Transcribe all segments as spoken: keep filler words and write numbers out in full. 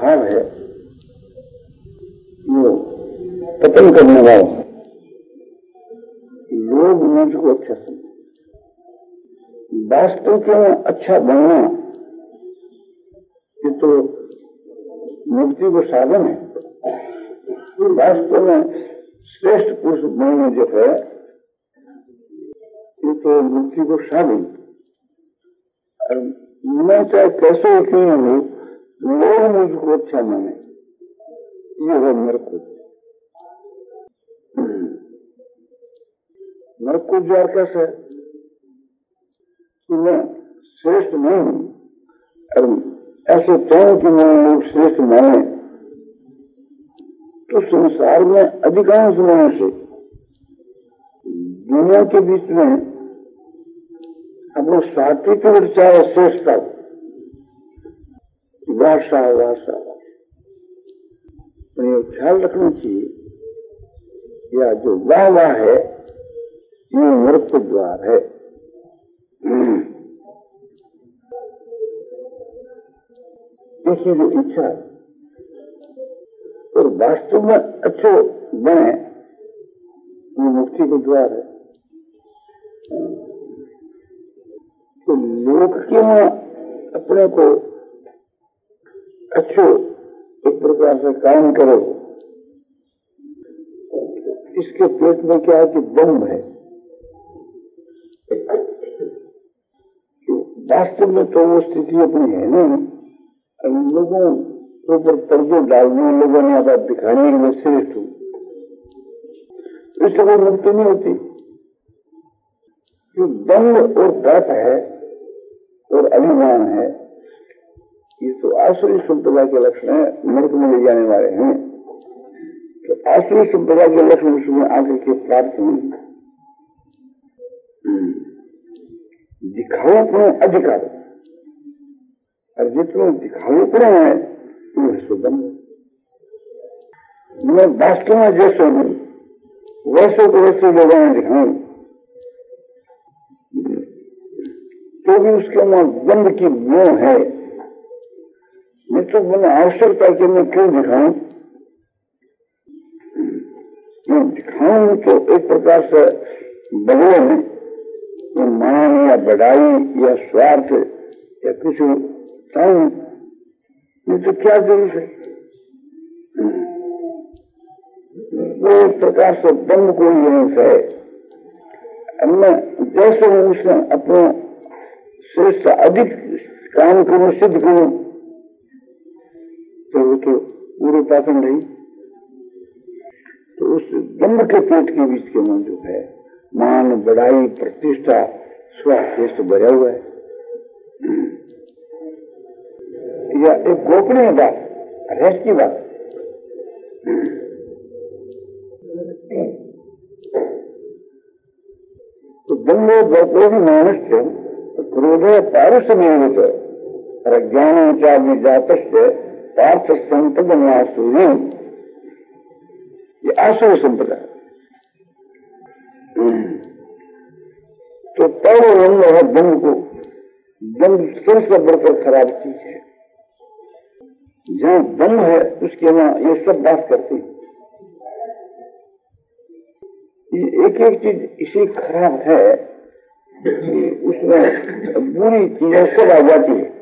भाव है वो पतन करने वाला है। लोग मुझको अच्छा समझे। वास्तव में अच्छा बनना ये तो मुक्ति को साधन है। वास्तव में श्रेष्ठ पुरुष बनना जो है ये तो मुक्ति को साधन। मैं चाहे कैसे क्यों न हो, लोग मुझको अच्छा माने, ये है मेरे को मेरे को जो कैसे है कि मैं श्रेष्ठ नहीं हूं और ऐसे चाहूं कि मैं लोग श्रेष्ठ माने, तो संसार में अधिकांश मनुष्य दुनिया के बीच में अपने साथी के विचार श्रेष्ठता भाषा भाषा तो ये ख्याल रखना चाहिए या जो वाह वाह है ये नरक द्वार है। इसकी जो इच्छा है और वास्तव में अच्छे बने वो मुक्ति को द्वार है। तो लोक के में अपने को अच्छो एक प्रकार से काम करो, इसके पेट में क्या है कि दम्भ है। वास्तव में तो वो स्थिति अपनी है नहीं, लोगों के ऊपर पर्दे डालने, लोगों ने आबाद दिखाने के लिए श्रेष्ठ हूं, इससे कोई मुक्ति नहीं होती। जो दम्भ और पाप है और अभिमान है, ये तो आसुरी संप्रदाय के लक्षण है, नरक में ले जाने वाले हैं। तो आसुरी संप्रदाय के लक्षण उसमें आगे के प्राप्त हुए दिखाऊपने अधिकार, और जितने दिखाऊपने हैं वो सुगम। मैं वास्तव में जैसे हूं वैसे को वैसे लोगों में दिखाऊं, तो भी उसके वहां दंड की मोह है। मैं तो मैंने आवश्यकता कि मैं क्यों दिखाऊं, मैं दिखाऊं तो एक प्रकार से बदले में तो मान या बढ़ाई या स्वार्थ या कुछ चाहूं, ये तो क्या जरूरत है। वो एक प्रकार से दंड कोई नहीं है। मैं जैसे हूं उसने अपने श्रेष्ठ अधिक काम करूं, सिद्ध करूं, तो वो तो पूरे पाखंड नहीं। तो उस दम्भ के पेट के बीच के में जो है मान बढ़ाई प्रतिष्ठा स्वास्थ्य भरा हुआ है। या एक गोपनीय बात, रहस्य की बात, तो दम्भ बर्तों मनुष्य क्रोधे पारुष निर्मित प्रज्ञान चार्य जात पार्थ संपद आसुरी, ये आसुर संप्रदाय। तो पहले रंग है दम्भ को, दम्भ सबसे बढ़कर खराब चीज है। जहां दम्भ है उसके वहां ये सब बात करते हैं। ये एक एक चीज इसी खराब है कि उसमें बुरी चीजें सब आ जाती है।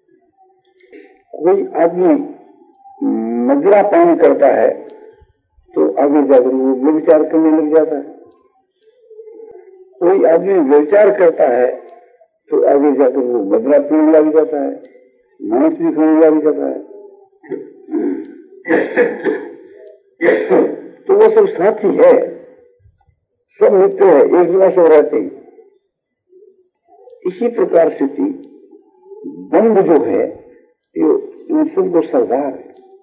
कोई आदमी मदिरा पान करता है तो आगे जाकर वो व्यभिचार करने लग जाता है। कोई आदमी व्यभिचार करता है तो आगे जाकर वो मदिरा पीने लग जाता है, मांस भी खाने लग जाता है। तो वो सब साथी है, सब मित्र है, एक जगह से रहते हैं। इसी प्रकार से दंभ जो है ये इन सबको सरदार है।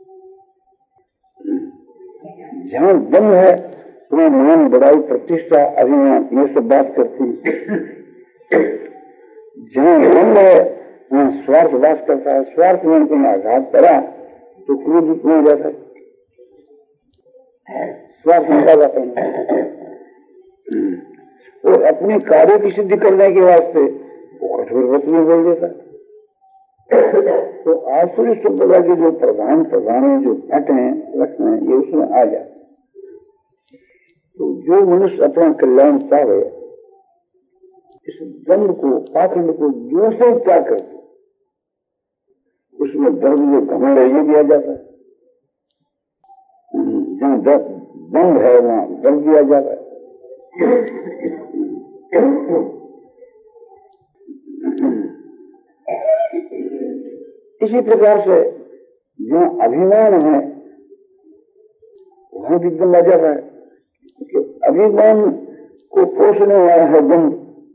जहां दम है वहां मान बढ़ाई प्रतिष्ठा अभिमान ये सब बात करती है। जहां दम है वहां स्वार्थ वास करता है। स्वार्थ में कोई आघात पड़ा तो क्रोधित हो जाता है, स्वार्थ निकाल जाता है। और अपने कार्य की सिद्धि करने के वास्ते वो कठोर वचन में बोल देता है। तो आसुरी संप्रदाय के जो प्रधान प्रधान जो पट हैं लक्षण हैं ये उसमें आ जाए। तो जो मनुष्य अपना कल्याण चाहे इस दंड को पाखंड को जो से त्याग कर दे, उसमें दर्द जो घमंड है ये दिया जाता है। जहाँ दंड है वहां दर्द दिया जाता है। इसी प्रकार से जहाँ अभिमान है वहां भी दंड आ जाता है। अभिमान को पोषने वाला है दंड,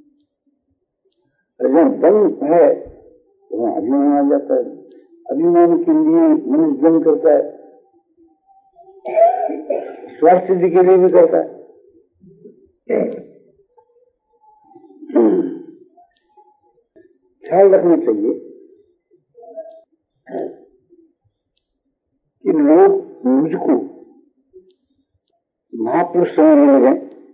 जहाँ दंड है वहां अभिमान आ जाता है। अभिमान के लिए मनुष्य दंड करता है, स्वार्थ सिद्धि के लिए भी करता है। ख्याल रखना चाहिए कि लोग मुझको महापुरुष समझने लगे,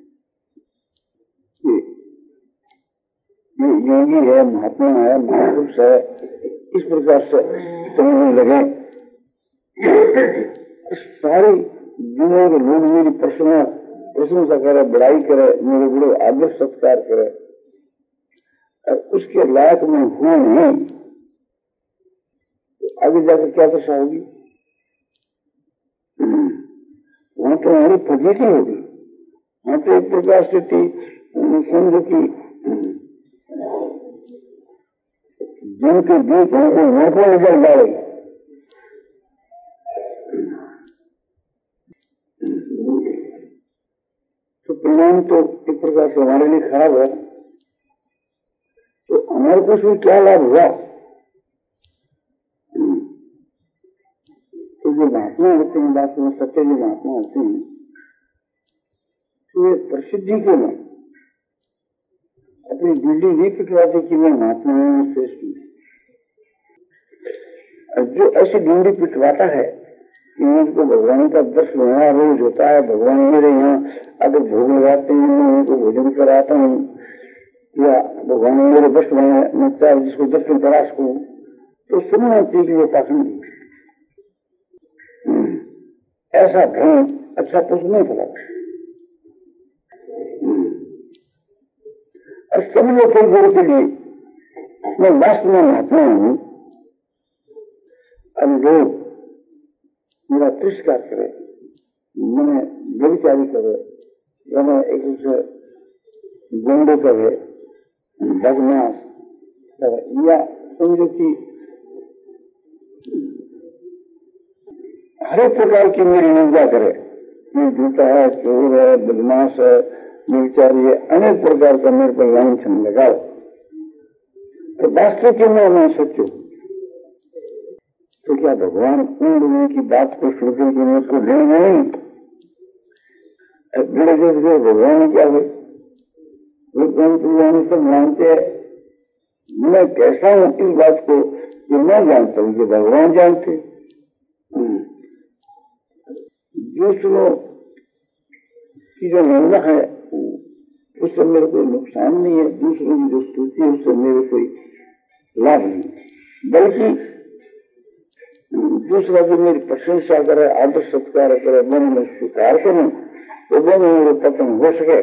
ये योगी है, महात्मा है, महापुरुष है, इस प्रकार से समझने लगे। सारी दुनिया के लोग मेरी प्रशंसा प्रशंसा करे, बड़ाई करे, मेरे बड़े आदर सत्कार करे, उसके लायक में हूं नहीं, तो आगे जाकर क्या दशा होगी? वहां तो हमारी फजीती होगी। वहां तो एक प्रकार से थी समझो की जन के बीच नौकरी निकल जाएगी। तो परिणाम तो एक प्रकार से हमारे लिए खराब है। तो हमारे को उसमें क्या लाभ हुआ? तो जो महात्मा होते हैं, बात में सत्य जो महात्मा होते हैं, तो ये प्रसिद्धि के लिए अपनी बिल्डी नहीं पिटवाते कि मैं महात्मा हूं, श्रेष्ठ हूं। जो ऐसी बिल्डी पिटवाता है कि उनको भगवान का दर्शन होना रोज होता है, भगवान मेरे यहाँ अगर भोग लगाते हैं मैं उनको भोजन कराता हूँ, या भगवान मेरे बस में मैं चाहे जिसको दर्शन करा सकूं, तो सुनना चाहिए पाखंड। ऐसा भ्रम अच्छा पुरुष नहीं फैलाता। और समझो थोड़ी देर के लिए मैं वास्तव में महात्मा हूं, अब लोग मेरा तिरस्कार करे, मैंने व्यभिचारी करे, या मैं एक दूसरे गुंडे करे, बदमाश करे, या समझो कि हर एक प्रकार की मेरी निंदा करे, ये झूठा है, चोर है, बदमाश है, व्यभिचारी है, अनेक प्रकार का मेरे पर लांछन लगाओ, तो वास्तविक में मैं सच्चा हूं। तो क्या भगवान उन लोगों की बात को सुनकर के मुझको लेंगे नहीं? बड़े देश के भगवान क्या है, भगवान सब मानते हैं। मैं कैसा हूं इस बात को ये मैं जानता हूं, कि भगवान जानते। दूसरों की जो निंदा है उससे मेरे कोई नुकसान नहीं है, दूसरों की जो स्तुति है उससे मेरे कोई लाभ नहीं, बल्कि दूसरा जो मेरी प्रशंसा करे, आदर सत्कार करे, मन में स्वीकार करूं, तो वो मेरे पतन हो सके।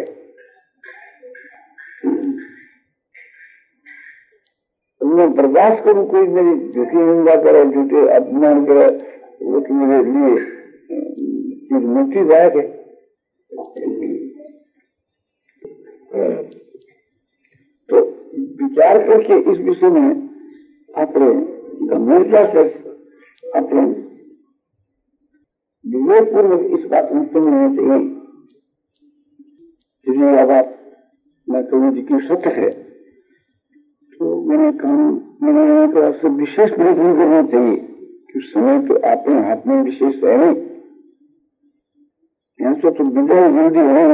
मैं बर्दाश्त करूं कोई मेरी झूठी निंदा करे, झूठे अपमान करे, वो तो मेरे लिए चीज मुक्तिदायक है। तो विचार करके इस विषय में अपने गंभीरता से अपने विवेकपूर्वक इस बात में समझना चाहिए। यदि बात मैं कहूँ जी की सत्य है, तो मैंने काम मैंने आपसे विशेष प्रयत्न करना चाहिए कि समय तो अपने हाथ में विशेष है नहीं, यहाँ से तो विजय जल्दी है,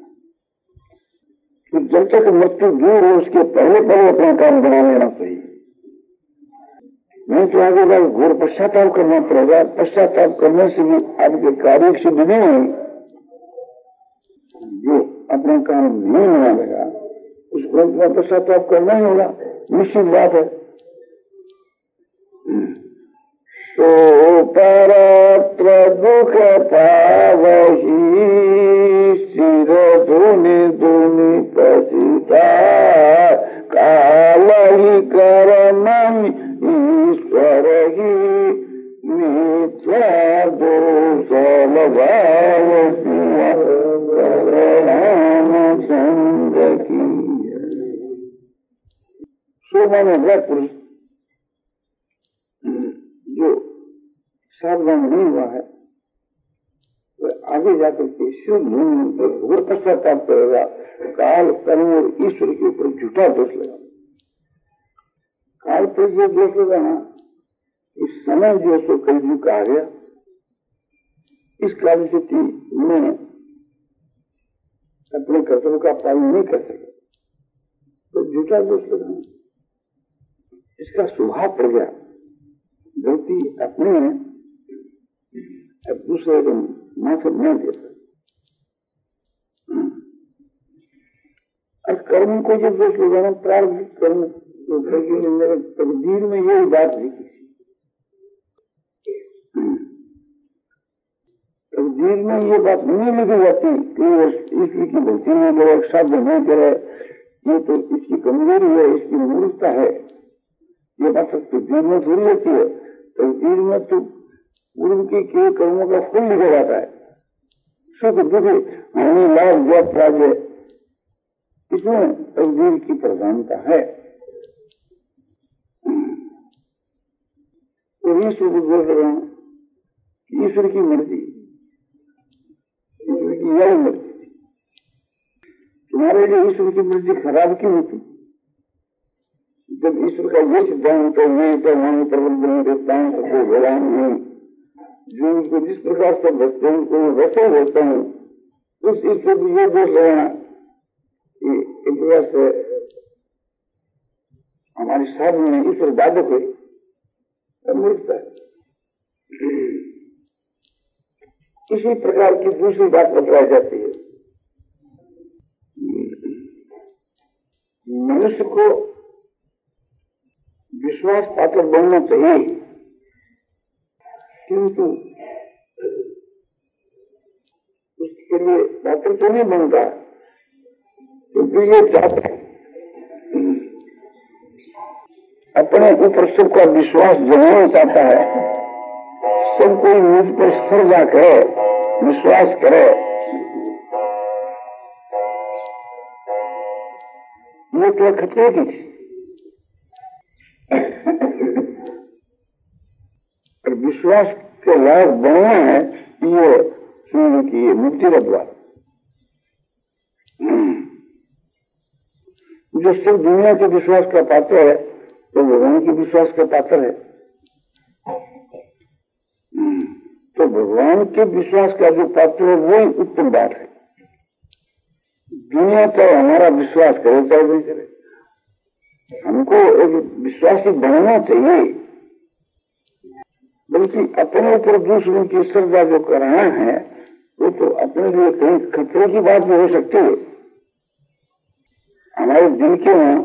तो जब तक मृत्यु दूर हो उसके पहले पहले अपना काम बना लेना चाहिए। नहीं तो आगे जाकर घोर पश्चाताप करना पड़ेगा। पश्चाताप करने से भी आपके कार्य सिद्ध नहीं होगी। जो अपना काम नहीं मानेगा उसको पश्चाताप करना ही होगा, निश्चित बात है। सो परत्र दुख पावही सिर धुनि धुनि पसिता काल ही कर्म ईश्वर ही मिथ्या दोष लगाव राम संग की। सो माने वह पुरुष जो सावधान नहीं हुआ है वह आगे जाकर के शुद्ध भूमि घोर पश्चाताप करेगा, काल कर्म और ईश्वर के ऊपर झूठा दोष लगा। काल पर जो दोष लगा ना, इस समय जो सो कलयुग आ गया, इस काल से मैं अपने कर्तव्य का पालन नहीं कर सका तो झूठा दोष लगा, इसका स्वभाव पड़ गया। गलती अपने दूसरे को माथे न देता। और कर्म को जब दोष लगाना, प्रारंभिक कर्म तो मेरे तकदीर में यही बात लिखी, तकदीर में ये बात नहीं लिखी जाती कि वो ईश्वर की भक्ति नहीं करे, शब्द नहीं करे, ये तो इसकी कमजोरी है, इसकी मूर्खता है, ये बात तकदीर में थोड़ी होती है। तकदीर में तो पूर्व के किए कर्मों का फल लिखा जाता है, सुख दुख हानि लाभ जय पराजय, इसमें तकदीर की प्रधानता है। और ईश्वर को बोल रहे हैं, ईश्वर की मर्जी, ईश्वर की यही मर्जी। तुम्हारे लिए ईश्वर की मर्जी खराब क्यों होती? जब ईश्वर का ये सिद्धांत है, ये तो हम प्रबंधन देता हूँ, सबको भगवान नहीं, जो उनको जिस प्रकार से भजते हैं उनको वैसे ही भजता हूँ, उस ईश्वर को ये दोष लगाना कि एक प्रकार से हमारी साधना में ईश्वर बाधक है, मूर्खता है। इसी प्रकार की दूसरी बात बतलाई जाती है, मनुष्य को विश्वास पात्र बनना चाहिए, किंतु उसके लिए पात्र तो नहीं बनता, क्योंकि ये चाहता है अपने ऊपर सबका विश्वास जमाना चाहता है, सब कोई मुझ पर श्रद्धा करे, विश्वास करे। ये तो खतरे की थी। और विश्वास के लायक बनना है, ये सुनने की मुक्ति का द्वार। जो सब दुनिया के विश्वास का पात्र है तो भगवान के विश्वास का पात्र है। तो भगवान के विश्वास का जो पात्र है वही उत्तम बात है। दुनिया तो हमारा विश्वास करे चाहे नहीं करे, हमको एक विश्वासी बनना चाहिए, बल्कि अपने ऊपर दूसरों की श्रद्धा जो कराना है वो तो अपने लिए कहीं खतरे की बात भी हो सकती है। हमारे दिल के में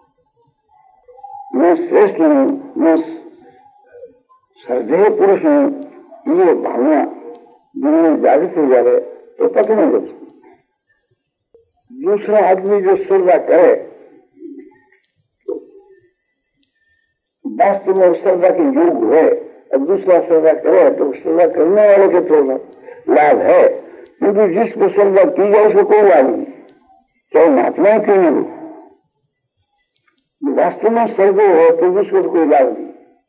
मैं श्रेष्ठ हूँ, मैं श्रद्धेय पुरुष हूँ, ये भावना दुनिया में जागृत हो जाए तो पता नहीं लगता। दूसरा आदमी जो श्रद्धा करे वास्तव में श्रद्धा के योग है, और दूसरा श्रद्धा करे तो श्रद्धा करने वाले के तो लाभ है, क्योंकि जिस पर श्रद्धा की जाए उसको कोई लाभ नहीं, चाहे महात्मा क्यों नहीं। वास्तव में श्रद्धा हो तो उसको कोई लाभ नहीं।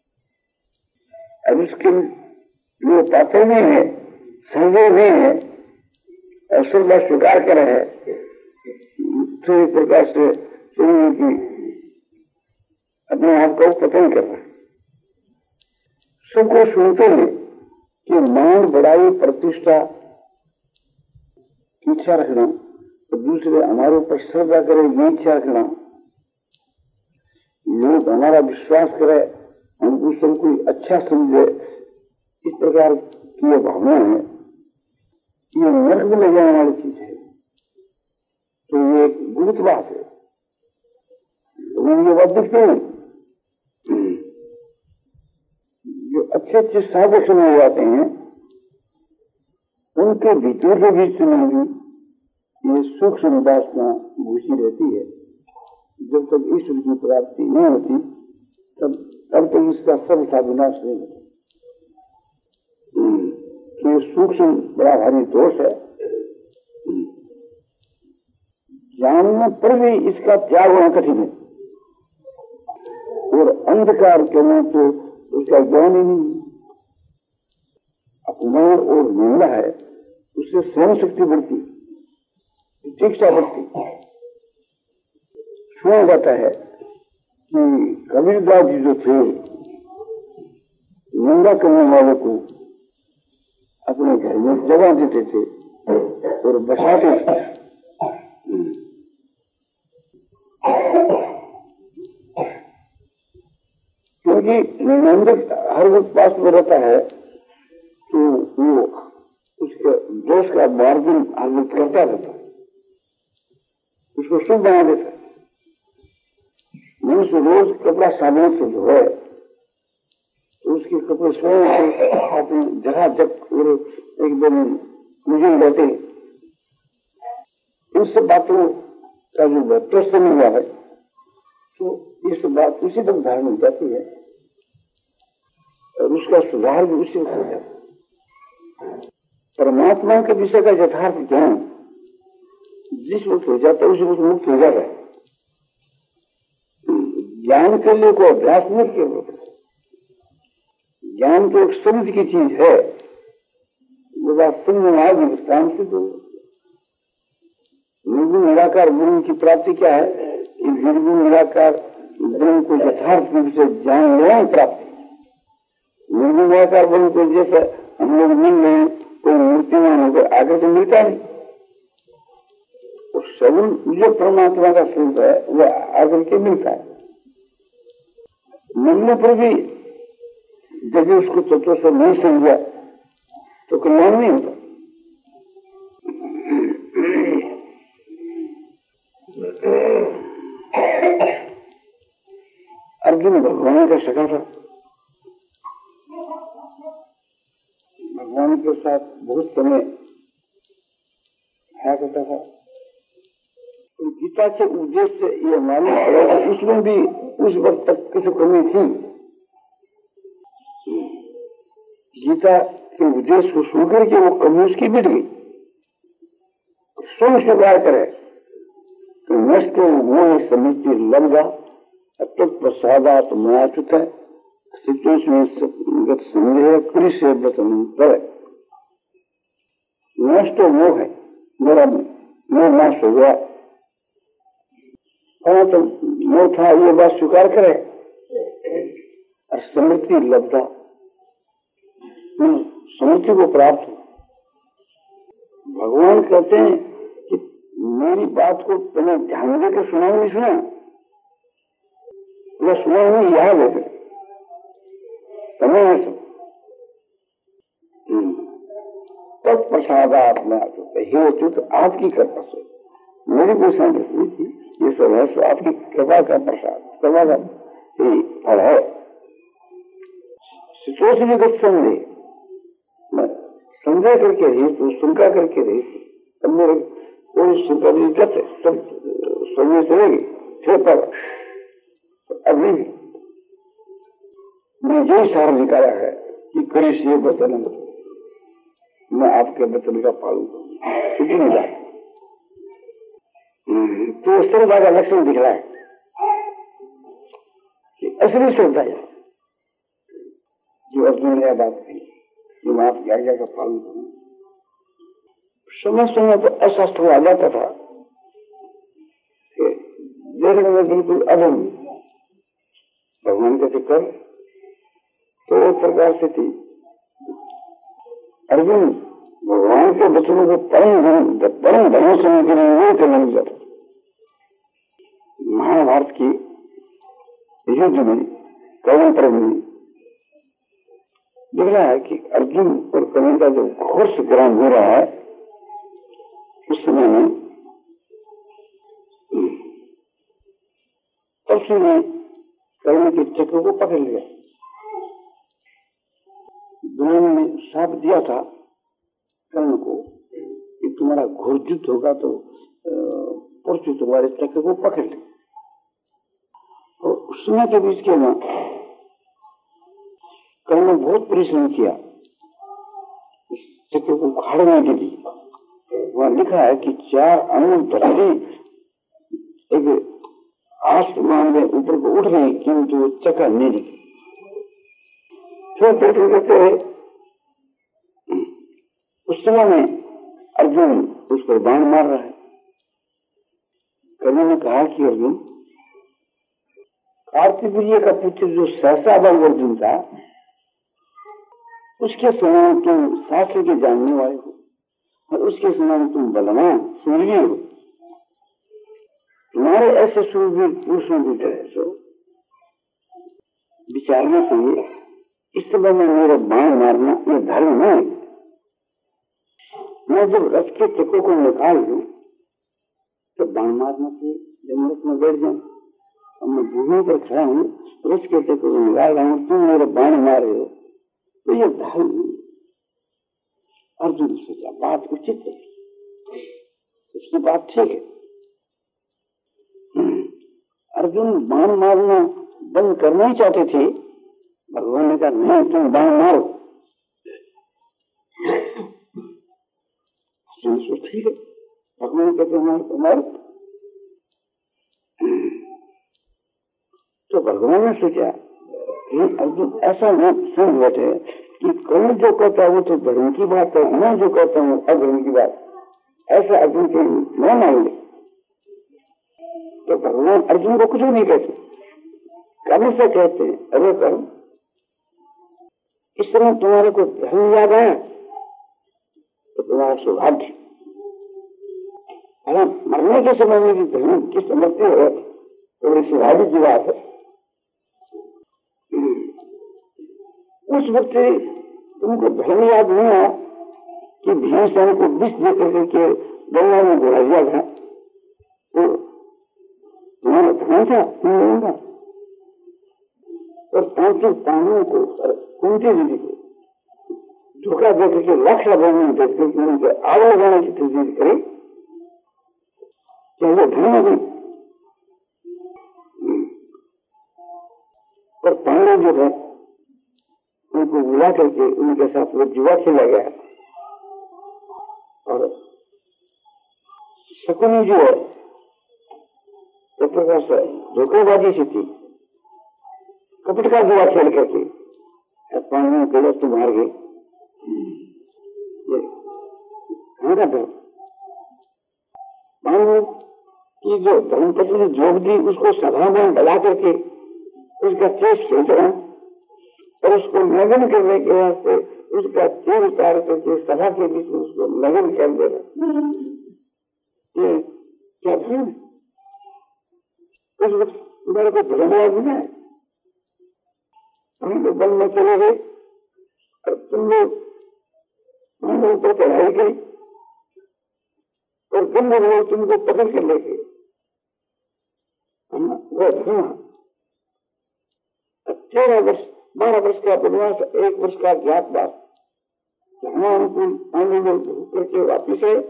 अब उसके लिए पात्र नहीं है, श्रद्धा नहीं है और श्रद्धा स्वीकार करे है, तो एक प्रकार से सुनने की अपने आप को पता नहीं कर रहा। सबको सुनते हैं कि मान बढ़ाई प्रतिष्ठा की इच्छा रखना, तो दूसरे हमारे ऊपर श्रद्धा करे ये इच्छा रखना, लोग हमारा विश्वास करे, हम दूसरों को अच्छा समझे, इस प्रकार की ये भावना है, ये नर्क में ले जाने वाली चीज है। तो ये एक गुप्त बात है, तो ये बात दिखती है। जो अच्छे अच्छे साधक सुने जाते हैं उनके भीतर के बीच में भी ये सूक्ष्म उपासना घुसी रहती है। जब तक ईश्वर की प्राप्ति नहीं होती तब तब तक इसका सर्वथा विनाश नहीं होता। ये सूक्ष्म बड़ा भारी दोष है। जानने पर भी इसका त्याग होना कठिन है और अंधकार के में तो उसका ज्ञान ही नहीं। अपमान और निंदा है उससे स्वयं शक्ति बढ़ती, दीक्षा बढ़ती। सुना जाता है कि कबीरदास जी जो थे निंदा करने वालों को अपने घर में जगह देते थे और बसाते थे। क्योंकि निंदक हर वक्त पास में रहता है तो वो उसके दोष का मार्जन हर वक्त करता रहता है, उसको शुभ बना देता है। मनुष्य रोज कपड़ा साबुन से धोए तो उसके कपड़े स्वयं से अपनी जगह जब एकदम मुझे रहते। इन सब बातों का जो महत्व नहीं हुआ है तो इस बात उसी तक धारण हो जाती है और उसका सुधार भी उसी वक्त हो जाता है। परमात्मा के विषय का यथार्थ ज्ञान जिस वक्त हो जाता है उसी वक्त मुक्त हो जाता है। ज्ञान के लिए कोई अभ्यास नहीं किया। ज्ञान तो एक समझ की चीज है, वो बात समझ में आएगी काम से। तो निर्गुण निराकार गुरु की प्राप्ति क्या है? निर्गुण निराकार ब्रह्म को यथार्थ रूप से जान लेना प्राप्ति। निर्गुण निराकार ब्रह्म को जैसे हम लोग मिल रहे हैं कोई मूर्तिमान होकर आगे तो मिलता नहीं। और सगुण जो परमात्मा का स्वरूप है वह आगे के मिलता है। मिलने पर भी जब उसको तत्व से नहीं समझा तो कल्याण नहीं होता। अर्जुन भगवान का सखा था, भगवान के साथ बहुत समय है करता था। गीता के उद्देश्य से ये मालूम पड़ा कि उसमें भी उस वक्त तक कुछ कमी थी। गीता के उद्देश्य को सुनकर के वो कमी उसकी मिट गई। स्वयं स्वीकार करे तो नष्ट मोह समिति लगा तत्प्रसादात मयाचुत है संदेह कृषि पर नष्ट मोह है, मेरा मोह नाश हो गया। और तो मोह था ये बात स्वीकार करे और समृद्धि लब्धा समृद्धि को प्राप्त हो। भगवान कहते हैं कि मेरी बात को तुमने ध्यान देकर सुना नहीं सुना, वह सुना नहीं याद है तुम्हें सब तत्प्रसाद आत्मा हे अच्युत आपकी कृपा से मेरी कोई संदेश नहीं थी। ये सब है सो आपकी कृपा का प्रसाद, कृपा का फल है। सोचने संदेह संदेह करके रही तो शंका करके रही तब मेरे कोई सुपरिगत सब समझ चलेगी थे पर अभी मैं यही सारा निकाला है कि करीश ये वचन मैं आपके वचन का पालन करूंगा छुट्टी नहीं जाए। तो श्रद्धा का लक्षण दिख रहा है कि असली श्रद्धा है जो अर्जुन ने बात कही जो मैं आपकी आज्ञा का पालन करूं। समय समय तो अशास्त्र आ जाता था देखने में बिल्कुल अधम भगवान के चक्कर तो एक प्रकार से थी। अर्जुन भगवान के वचनों को परम परम धर्म समझ के लिए नहीं करना नहीं जाता। महाभारत की युद्ध में कर्ण पर्व में दिख रहा है कि अर्जुन और कर्ण का जो घोर संग्राम हो रहा है उस समय में तब से कर्ण के चक्र को पकड़ लिया द्रोण ने साथ दिया था कर्ण को कि तुम्हारा घोर युद्ध होगा तो परसों तुम्हारे चक्र को पकड़ ले। और उस समय के बीच के ना कर्ण ने बहुत परिश्रम किया इस चक्र को उखाड़ने के लिए। वहां लिखा है कि चार अणु धरती एक आसमान में ऊपर को उठ गई किंतु वो चक्र नहीं निकली। फिर कहते उस समय में अर्जुन उस पर बाण मार रहा है। कर्ण ने कहा कि अर्जुन, कार्तिवीर्य का पुत्र जो सहसा बल अर्जुन था उसके समान तुम शास्त्र के जानने वाले हो और उसके समान तुम बलवान सूर्य हो। तुम्हारे ऐसे सूर्य पुरुषों की तरह सो विचारना चाहिए इस समय में मेरे बाण मारना ये धर्म नहीं। मैं जब रथ के चक्कों को निकाल लूं तो बाण मारना चाहिए। जब मैं उसमें बैठ जाऊं और मैं भूमि पर खड़ा हूं रथ के चक्कों को निकाल रहा हूं, तुम मेरे बाण मार रहे हो तो ये धर्म नहीं। अर्जुन ने सोचा बात उचित है, उसकी बात ठीक है। अर्जुन बाण मारना बंद करना ही चाहते थे। भगवान ने कहा नहीं, तुम बाण मारो। ठीक है, भगवान कहते हैं मारो। तो भगवान ने सोचा अर्जुन ऐसा न समझ बैठे कि कौन जो कहता है वो तो धर्म की बात है, मैं जो कहता हूँ अधर्म की बात, ऐसा अर्जुन के न मान ले। तो भगवान अर्जुन को कुछ नहीं कहते, कर्म से कहते हैं अरे कर्म, इस समय तुम्हारे को धर्म याद आया तो तुम्हारा सौभाग्य। अगर मरने के समय में भी धर्म की समझते हो तो बड़ी सौभाग्य की बात है। उस वक्त तुमको धर्म याद नहीं आया कि भीमसेन को विष दे करके गंगा में घुरा दिया था, तो तुम्हारा धर्म था नहीं था। और पांचों पांडवों को कुंती दीदी को धोखा दे करके लक्ष्य लगाने देख करके उनके आग लगाने की तस्वीर करी, क्या वो धर्म नहीं? और पांडव जो है उनको बुला करके उनके साथ वो जुआ खेला गया। और शकुनी जो है एक प्रकार से धोखेबाजी से थी, कपट का जुआ खेल करके पांडवों के लिए तो मार गए। पांडवों की जो धर्मपति ने जोग दी उसको सभा में बला करके उसका केस खेल रहा और उसको नग्न करने के वास्ते उसका तेल उतार करके सभा के बीच में उसको नग्न कर देना, ये क्या धर्म है? उस वक्त तुम्हारे को धर्म याद नहीं है। हम लोग बल में चले गए और तुम लोग हम लोग पर चढ़ाई गई और तुम लोग तुमको पकड़ कर ले गए। वो धर्म तेरह वर्ष बारह वर्ष का वनवास, एक वर्ष का ज्ञातवास, अनुकूल अनुकूल करके वापिस आए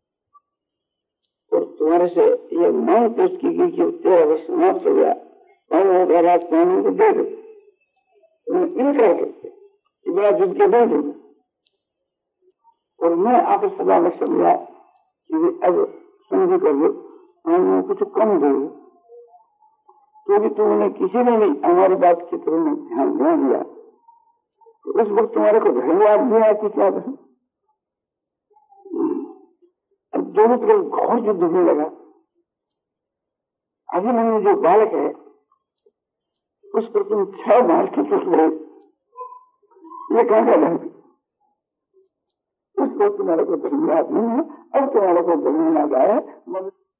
और तुम्हारे से ये मांग पेश की गई कि तेरह वर्ष समाप्त हो गया, राज पानी को दे दो। इनकार करते कि बड़ा जुट के दे दूंगा और मैं आपको सभा में समझा कि अब समझ कर लो हम कुछ कम दे, तो भी तुमने किसी ने नहीं हमारी बात की तरह ध्यान नहीं दिया। तो उस वक्त तुम्हारे को धन्यवाद दिया कि क्या अब दोनों तरफ घोर युद्ध होने लगा। अभिमन्यु जो बालक है उस पर तुम छह मार के चुप रहे, ये कहां का धर्म? उस वक्त तुम्हारे को धन्यवाद नहीं है, अब तुम्हारे को धन्यवाद आया।